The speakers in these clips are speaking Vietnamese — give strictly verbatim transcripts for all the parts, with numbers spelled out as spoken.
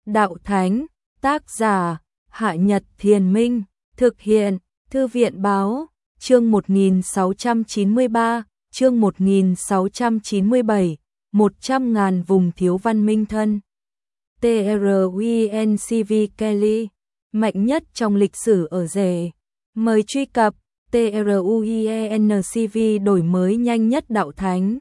Đạo Thánh, tác giả, Hạ Nhật Thiền Minh, thực hiện, Thư viện Báo, chương một nghìn sáu trăm chín mươi ba, chương một nghìn sáu trăm chín mươi bảy, một trăm ngàn vùng thiếu văn minh thân. tê rờ u en xê vê Kelly, mạnh nhất trong lịch sử ở rể. Mời truy cập tê rờ u en xê vê đổi mới nhanh nhất Đạo Thánh.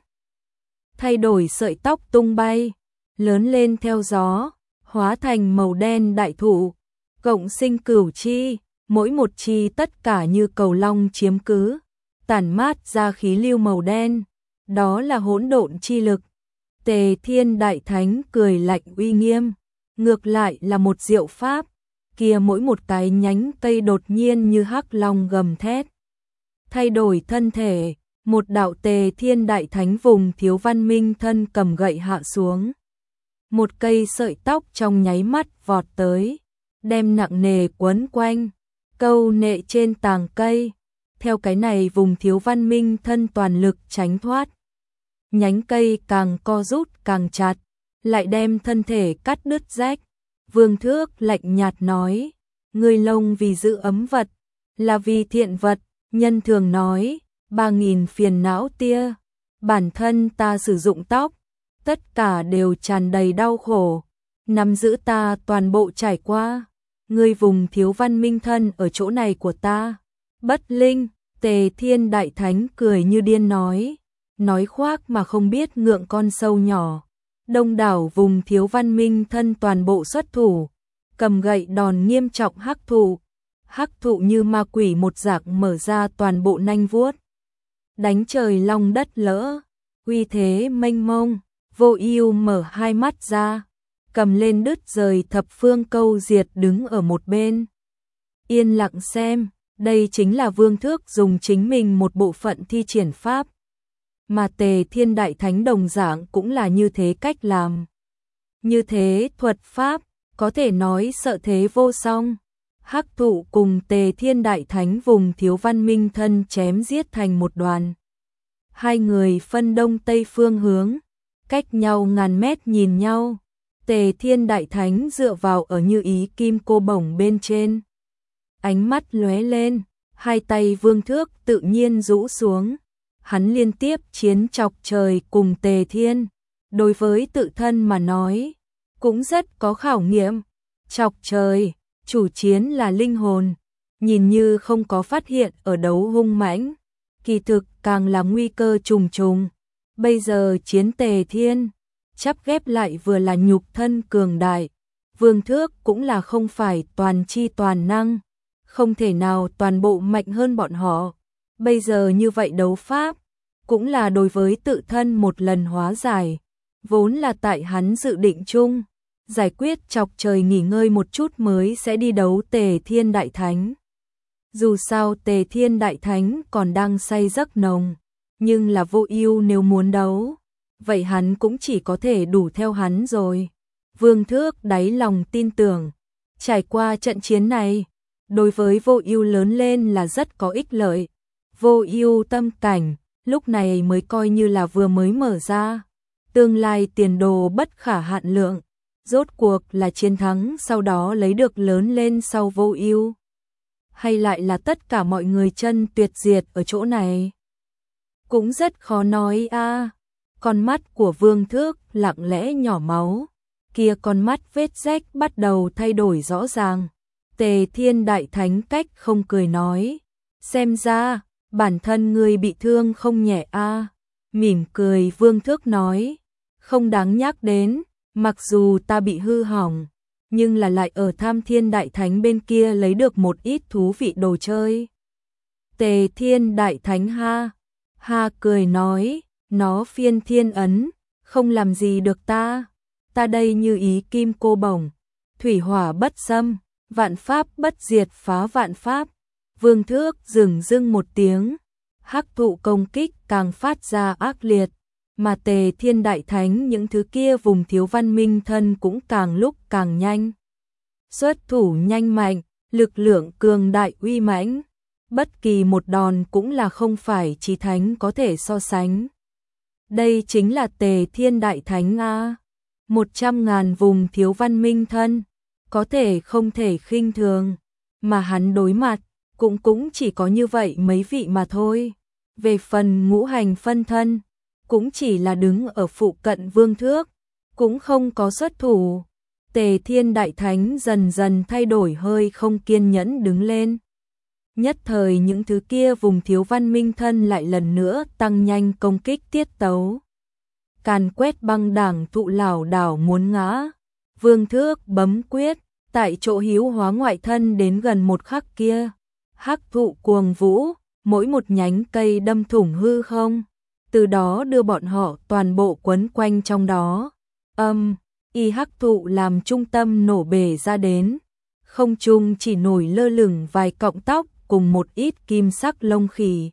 Thay đổi sợi tóc tung bay, lớn lên theo gió, hóa thành màu đen đại thụ, cộng sinh cửu chi, mỗi một chi tất cả như cầu long chiếm cứ, tản mát ra khí lưu màu đen, đó là hỗn độn chi lực. Tề Thiên Đại Thánh cười lạnh uy nghiêm, ngược lại là một diệu pháp, kia mỗi một cái nhánh cây đột nhiên như hắc long gầm thét. Thay đổi thân thể, một đạo Tề Thiên Đại Thánh vùng thiếu văn minh thân cầm gậy hạ xuống. Một cây sợi tóc trong nháy mắt vọt tới, đem nặng nề quấn quanh, câu nệ trên tàng cây. Theo cái này vùng thiếu văn minh thân toàn lực tránh thoát. Nhánh cây càng co rút càng chặt, lại đem thân thể cắt đứt rách. Vương Thước lạnh nhạt nói, người lông vì giữ ấm vật, là vì thiện vật, nhân thường nói, ba nghìn phiền não tia, bản thân ta sử dụng tóc, tất cả đều tràn đầy đau khổ, nắm giữ ta toàn bộ trải qua, người vùng thiếu văn minh thân ở chỗ này của ta, bất linh. Tề Thiên Đại Thánh cười như điên nói, nói khoác mà không biết ngượng con sâu nhỏ. Đông đảo vùng thiếu văn minh thân toàn bộ xuất thủ, cầm gậy đòn nghiêm trọng hắc thụ, hắc thụ như ma quỷ một dạng mở ra toàn bộ nanh vuốt, đánh trời long đất lỡ, uy thế mênh mông. Vô Ưu mở hai mắt ra, cầm lên đứt rời thập phương câu diệt đứng ở một bên, yên lặng xem. Đây chính là Vương Thước dùng chính mình một bộ phận thi triển pháp, mà Tề Thiên Đại Thánh đồng dạng cũng là như thế cách làm. Như thế thuật pháp, có thể nói sợ thế vô song. Hắc thụ cùng Tề Thiên Đại Thánh vùng thiếu văn minh thân chém giết thành một đoàn. Hai người phân đông tây phương hướng, cách nhau ngàn mét nhìn nhau. Tề Thiên Đại Thánh dựa vào ở như ý kim cô bổng bên trên. Ánh mắt lóe lên, hai tay Vương Thước tự nhiên rũ xuống. Hắn liên tiếp chiến chọc trời cùng Tề Thiên. Đối với tự thân mà nói, cũng rất có khảo nghiệm. Chọc trời, chủ chiến là linh hồn. Nhìn như không có phát hiện ở đấu hung mãnh. Kỳ thực càng là nguy cơ trùng trùng. Bây giờ chiến Tề Thiên, chắp ghép lại vừa là nhục thân cường đại. Vương Thước cũng là không phải toàn chi toàn năng. Không thể nào toàn bộ mạnh hơn bọn họ. Bây giờ như vậy đấu pháp, cũng là đối với tự thân một lần hóa giải. Vốn là tại hắn dự định chung, giải quyết chọc trời nghỉ ngơi một chút mới sẽ đi đấu Tề Thiên Đại Thánh. Dù sao Tề Thiên Đại Thánh còn đang say giấc nồng, nhưng là Vô Ưu nếu muốn đấu, vậy hắn cũng chỉ có thể đủ theo hắn rồi. Vương Thước đáy lòng tin tưởng, trải qua trận chiến này, đối với Vô Ưu lớn lên là rất có ích lợi. Vô Ưu tâm cảnh, lúc này mới coi như là vừa mới mở ra. Tương lai tiền đồ bất khả hạn lượng, rốt cuộc là chiến thắng sau đó lấy được lớn lên sau Vô Ưu. Hay lại là tất cả mọi người chân tuyệt diệt ở chỗ này? Cũng rất khó nói a. À. Con mắt của Vương Thước lặng lẽ nhỏ máu, kia con mắt vết rách bắt đầu thay đổi rõ ràng. Tề Thiên Đại Thánh cách không cười nói, xem ra, bản thân ngươi bị thương không nhẹ a. À. Mỉm cười Vương Thước nói, không đáng nhắc đến, mặc dù ta bị hư hỏng, nhưng là lại ở Tham Thiên Đại Thánh bên kia lấy được một ít thú vị đồ chơi. Tề Thiên Đại Thánh ha, ha cười nói, nó phiên thiên ấn, không làm gì được ta, ta đây như ý kim cô bổng, thủy hỏa bất xâm. Vạn pháp bất diệt phá vạn pháp. Vương Thước dừng dưng một tiếng, hắc thụ công kích càng phát ra ác liệt, mà Tề Thiên Đại Thánh những thứ kia vùng thiếu văn minh thân cũng càng lúc càng nhanh. Xuất thủ nhanh mạnh, lực lượng cường đại uy mãnh, bất kỳ một đòn cũng là không phải chí thánh có thể so sánh. Đây chính là Tề Thiên Đại Thánh a. Một trăm ngàn vùng thiếu văn minh thân, có thể không thể khinh thường, mà hắn đối mặt, cũng cũng chỉ có như vậy mấy vị mà thôi. Về phần ngũ hành phân thân, cũng chỉ là đứng ở phụ cận vương thước, cũng không có xuất thủ. Tề Thiên Đại Thánh dần dần thay đổi hơi không kiên nhẫn đứng lên. Nhất thời những thứ kia vùng thiếu văn minh thân lại lần nữa tăng nhanh công kích tiết tấu. Càn quét băng đảng thụ lảo đảo muốn ngã. Vương thước bấm quyết, tại chỗ hiếu hóa ngoại thân đến gần một khắc kia. Hắc thụ cuồng vũ, mỗi một nhánh cây đâm thủng hư không. Từ đó đưa bọn họ toàn bộ quấn quanh trong đó. Âm, y hắc thụ làm trung tâm nổ bể ra đến. Không trung chỉ nổi lơ lửng vài cọng tóc cùng một ít kim sắc lông khỉ.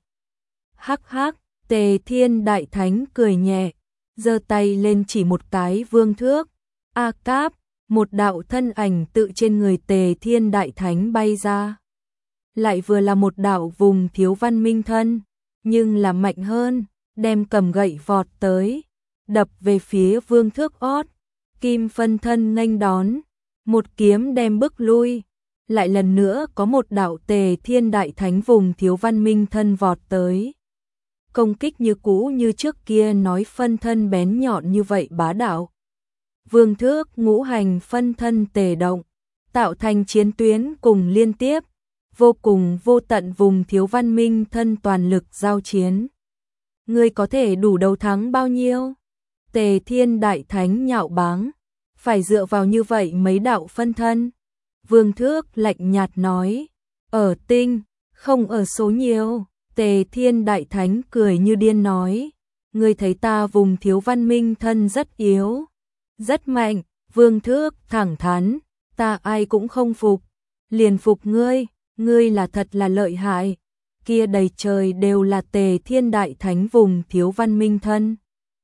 Hắc hắc, Tề Thiên Đại Thánh cười nhẹ, giơ tay lên chỉ một cái vương thước. A cáp, một đạo thân ảnh tự trên người Tề Thiên Đại Thánh bay ra. Lại vừa là một đạo vùng thiếu văn minh thân, nhưng là mạnh hơn, đem cầm gậy vọt tới, đập về phía vương thước ót. Kim phân thân nghênh đón, một kiếm đem bức lui. Lại lần nữa có một đạo Tề Thiên Đại Thánh vùng thiếu văn minh thân vọt tới. Công kích như cũ như trước kia nói phân thân bén nhọn như vậy bá đạo. Vương thước ngũ hành phân thân tề động, tạo thành chiến tuyến cùng liên tiếp, vô cùng vô tận vùng thiếu văn minh thân toàn lực giao chiến. Ngươi có thể đủ đấu thắng bao nhiêu? Tề Thiên Đại Thánh nhạo báng, phải dựa vào như vậy mấy đạo phân thân. Vương thước lạnh nhạt nói, ở tinh, không ở số nhiều. Tề Thiên Đại Thánh cười như điên nói, ngươi thấy ta vùng thiếu văn minh thân rất yếu, rất mạnh. Vương thước thẳng thắn, ta ai cũng không phục, liền phục ngươi, ngươi là thật là lợi hại. Kia đầy trời đều là Tề Thiên Đại Thánh vùng thiếu văn minh thân.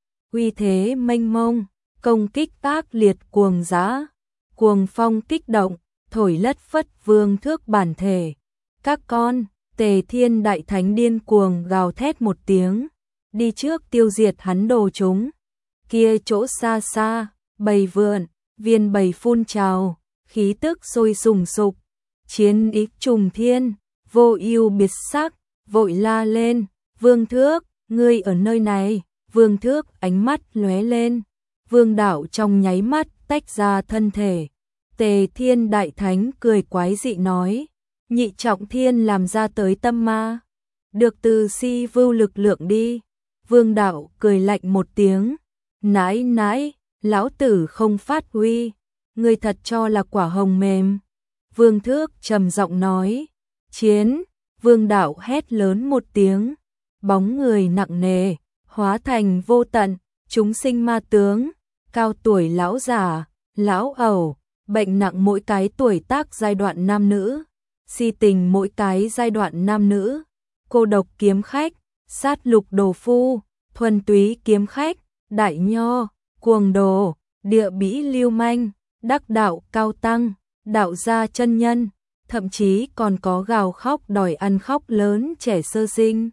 Uy thế mênh mông, công kích ác liệt cuồng dã, cuồng phong kích động, thổi lất phất vương thước bản thể. Các con, Tề Thiên Đại Thánh điên cuồng gào thét một tiếng, đi trước tiêu diệt hắn đồ chúng. Kia chỗ xa xa, bầy vượn, viên bầy phun trào, khí tức sôi sùng sục, chiến ý trùng thiên, vô ưu biệt sắc, vội la lên, Vương Thước, ngươi ở nơi này. Vương Thước ánh mắt lóe lên, Vương Đạo trong nháy mắt tách ra thân thể. Tề Thiên Đại Thánh cười quái dị nói, nhị trọng thiên làm ra tới tâm ma, được từ si vưu lực lượng đi. Vương Đạo cười lạnh một tiếng, nãi nãi, lão tử không phát huy, ngươi thật cho là quả hồng mềm. Vương Thước trầm giọng nói, chiến. Vương Đạo hét lớn một tiếng, bóng người nặng nề, hóa thành vô tận, chúng sinh ma tướng, cao tuổi lão già, lão ẩu, bệnh nặng mỗi cái tuổi tác giai đoạn nam nữ, si tình mỗi cái giai đoạn nam nữ, cô độc kiếm khách, sát lục đồ phu, thuần túy kiếm khách, đại nho, cuồng đồ, địa bĩ lưu manh, đắc đạo cao tăng, đạo gia chân nhân, thậm chí còn có gào khóc đòi ăn khóc lớn trẻ sơ sinh.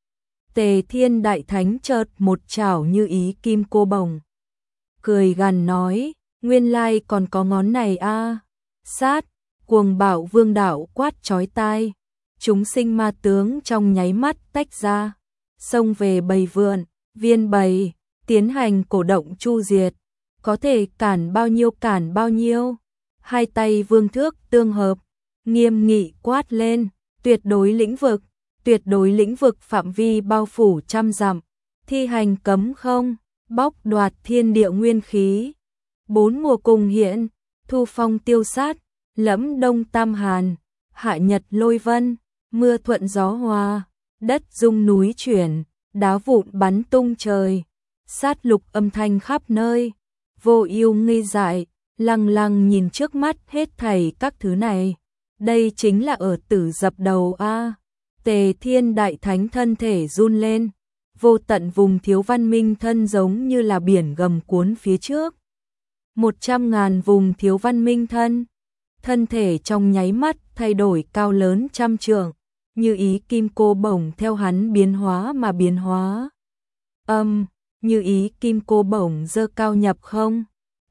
Tề Thiên Đại Thánh chợt một chảo như ý kim cô bồng, cười gằn nói, nguyên lai còn có ngón này a. À. Sát, cuồng bạo Vương Đạo quát chói tai, chúng sinh ma tướng trong nháy mắt tách ra, xông về bầy vượn, viên bầy, tiến hành cổ động chu diệt, có thể cản bao nhiêu cản bao nhiêu. Hai tay Vương Thước tương hợp, nghiêm nghị quát lên, tuyệt đối lĩnh vực, tuyệt đối lĩnh vực phạm vi bao phủ trăm dặm, thi hành cấm không, bóc đoạt thiên địa nguyên khí. Bốn mùa cùng hiện, thu phong tiêu sát, lẫm đông tam hàn, hạ nhật lôi vân, mưa thuận gió hòa, đất rung núi chuyển, đá vụn bắn tung trời, sát lục âm thanh khắp nơi. Vô ưu nghi dại, lăng lăng nhìn trước mắt hết thảy các thứ này. Đây chính là ở tử dập đầu a. À. Tề Thiên Đại Thánh thân thể run lên, vô tận vùng thiếu văn minh thân giống như là biển gầm cuốn phía trước. Một trăm ngàn vùng thiếu văn minh thân, thân thể trong nháy mắt thay đổi cao lớn trăm trượng, như ý kim cô bổng theo hắn biến hóa mà biến hóa. Âm, như ý kim cô bổng dơ cao nhập không,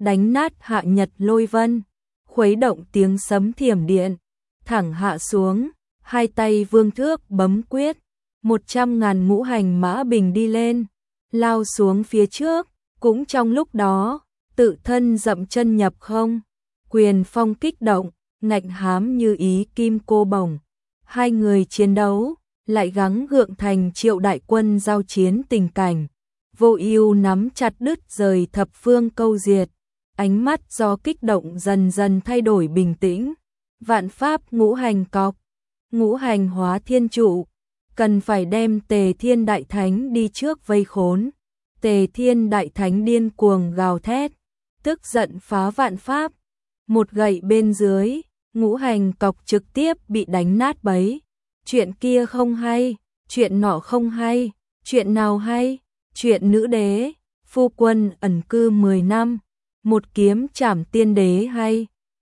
đánh nát Hạ Nhật lôi vân, khuấy động tiếng sấm thiểm điện, thẳng hạ xuống, hai tay vương thước bấm quyết, một trăm ngàn ngũ hành mã bình đi lên, lao xuống phía trước, cũng trong lúc đó, tự thân dậm chân nhập không, quyền phong kích động, ngạnh hám như ý kim cô bổng, hai người chiến đấu, lại gắng gượng thành triệu đại quân giao chiến tình cảnh, Vô Ưu nắm chặt đứt rời thập phương câu diệt, ánh mắt do kích động dần dần thay đổi bình tĩnh, vạn pháp ngũ hành cọc, ngũ hành hóa thiên trụ, cần phải đem Tề Thiên Đại Thánh đi trước vây khốn. Tề Thiên Đại Thánh điên cuồng gào thét, tức giận phá vạn pháp, một gậy bên dưới, ngũ hành cọc trực tiếp bị đánh nát bấy. Chuyện kia không hay, chuyện nọ không hay, chuyện nào hay? Chuyện nữ đế, phu quân ẩn cư mười năm, một kiếm trảm tiên đế hay?